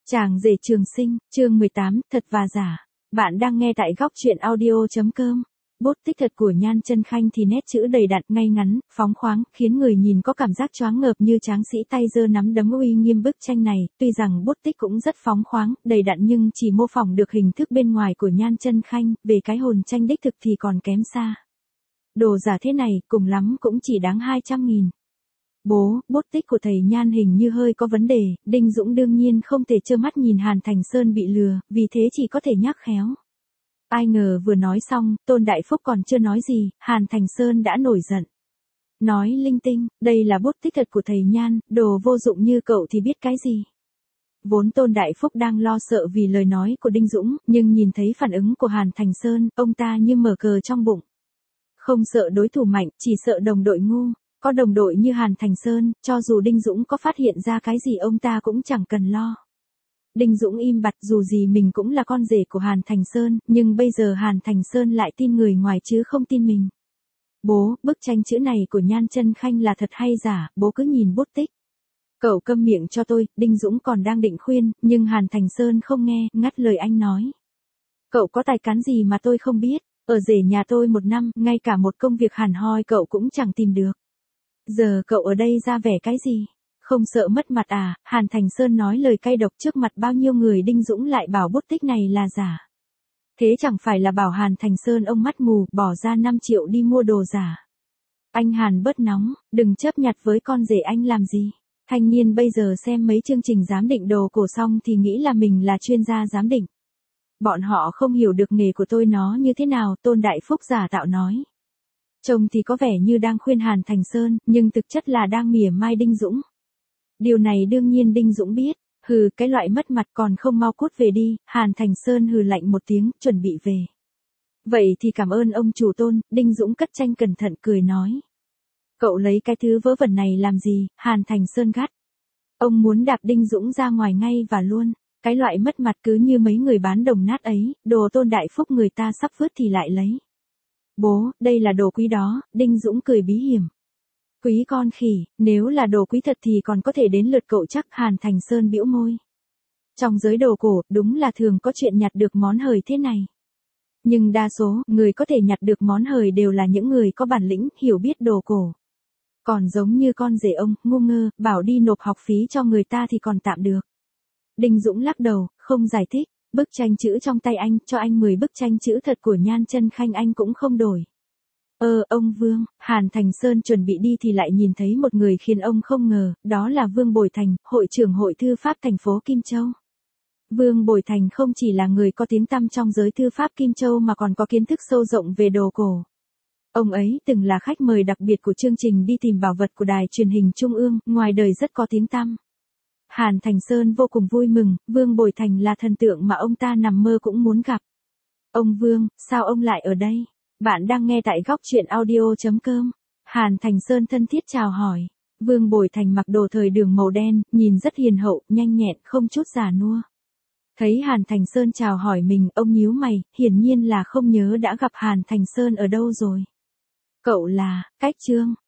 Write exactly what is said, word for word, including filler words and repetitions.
Chàng rể trường sinh, chương mười tám, thật và giả. Bạn đang nghe tại góc truyện audio.com. Bút tích thật của Nhan Chân Khanh thì nét chữ đầy đặn, ngay ngắn, phóng khoáng, khiến người nhìn có cảm giác choáng ngợp như tráng sĩ tay giơ nắm đấm uy nghiêm bức tranh này. Tuy rằng bút tích cũng rất phóng khoáng, đầy đặn nhưng chỉ mô phỏng được hình thức bên ngoài của Nhan Chân Khanh, về cái hồn tranh đích thực thì còn kém xa. Đồ giả thế này, cùng lắm cũng chỉ đáng hai trăm nghìn. Bố, bút tích của thầy Nhan hình như hơi có vấn đề, Đinh Dũng đương nhiên không thể trơ mắt nhìn Hàn Thành Sơn bị lừa, vì thế chỉ có thể nhắc khéo. Ai ngờ vừa nói xong, Tôn Đại Phúc còn chưa nói gì, Hàn Thành Sơn đã nổi giận. Nói linh tinh, đây là bút tích thật của thầy Nhan, đồ vô dụng như cậu thì biết cái gì. Vốn Tôn Đại Phúc đang lo sợ vì lời nói của Đinh Dũng, nhưng nhìn thấy phản ứng của Hàn Thành Sơn, ông ta như mở cờ trong bụng. Không sợ đối thủ mạnh, chỉ sợ đồng đội ngu. Có đồng đội như Hàn Thành Sơn, cho dù Đinh Dũng có phát hiện ra cái gì ông ta cũng chẳng cần lo. Đinh Dũng im bặt, dù gì mình cũng là con rể của Hàn Thành Sơn, nhưng bây giờ Hàn Thành Sơn lại tin người ngoài chứ không tin mình. Bố, bức tranh chữ này của Nhan Chân Khanh là thật hay giả, bố cứ nhìn bút tích. Cậu câm miệng cho tôi, Đinh Dũng còn đang định khuyên, nhưng Hàn Thành Sơn không nghe, ngắt lời anh nói. Cậu có tài cán gì mà tôi không biết, ở rể nhà tôi một năm, ngay cả một công việc hẳn hoi cậu cũng chẳng tìm được. Giờ cậu ở đây ra vẻ cái gì? Không sợ mất mặt à? Hàn Thành Sơn nói lời cay độc trước mặt bao nhiêu người. Đinh Dũng lại bảo bút tích này là giả. Thế chẳng phải là bảo Hàn Thành Sơn ông mắt mù, bỏ ra năm triệu đi mua đồ giả. Anh Hàn bớt nóng, đừng chấp nhặt với con rể anh làm gì. Thanh niên bây giờ xem mấy chương trình giám định đồ cổ xong thì nghĩ là mình là chuyên gia giám định. Bọn họ không hiểu được nghề của tôi nó như thế nào, Tôn Đại Phúc giả tạo nói. Trông thì có vẻ như đang khuyên Hàn Thành Sơn, nhưng thực chất là đang mỉa mai Đinh Dũng. Điều này đương nhiên Đinh Dũng biết, hừ cái loại mất mặt còn không mau cút về đi, Hàn Thành Sơn hừ lạnh một tiếng, chuẩn bị về. Vậy thì cảm ơn ông chủ Tôn, Đinh Dũng cất tranh cẩn thận cười nói. Cậu lấy cái thứ vớ vẩn này làm gì, Hàn Thành Sơn gắt. Ông muốn đạp Đinh Dũng ra ngoài ngay và luôn, cái loại mất mặt cứ như mấy người bán đồng nát ấy, đồ Tôn Đại Phúc người ta sắp vứt thì lại lấy. Bố, đây là đồ quý đó, Đinh Dũng cười bí hiểm. Quý con khỉ, nếu là đồ quý thật thì còn có thể đến lượt cậu chắc, Hàn Thành Sơn bĩu môi. Trong giới đồ cổ, đúng là thường có chuyện nhặt được món hời thế này. Nhưng đa số, người có thể nhặt được món hời đều là những người có bản lĩnh, hiểu biết đồ cổ. Còn giống như con rể ông, ngu ngơ, bảo đi nộp học phí cho người ta thì còn tạm được. Đinh Dũng lắc đầu, không giải thích. Bức tranh chữ trong tay anh, cho anh mười bức tranh chữ thật của Nhan Chân Khanh anh cũng không đổi. Ơ, ông Vương, Hàn Thành Sơn chuẩn bị đi thì lại nhìn thấy một người khiến ông không ngờ, đó là Vương Bồi Thành, hội trưởng hội thư pháp thành phố Kim Châu. Vương Bồi Thành không chỉ là người có tiếng tăm trong giới thư pháp Kim Châu mà còn có kiến thức sâu rộng về đồ cổ. Ông ấy từng là khách mời đặc biệt của chương trình Đi tìm bảo vật của đài truyền hình Trung ương, ngoài đời rất có tiếng tăm. Hàn Thành Sơn vô cùng vui mừng, Vương Bồi Thành là thần tượng mà ông ta nằm mơ cũng muốn gặp. Ông Vương, sao ông lại ở đây? Bạn đang nghe tại góc truyện audio.com. Hàn Thành Sơn thân thiết chào hỏi. Vương Bồi Thành mặc đồ thời đường màu đen, nhìn rất hiền hậu, nhanh nhẹn, không chút già nua. Thấy Hàn Thành Sơn chào hỏi mình, ông nhíu mày, hiển nhiên là không nhớ đã gặp Hàn Thành Sơn ở đâu rồi. Cậu là, Cách Trương.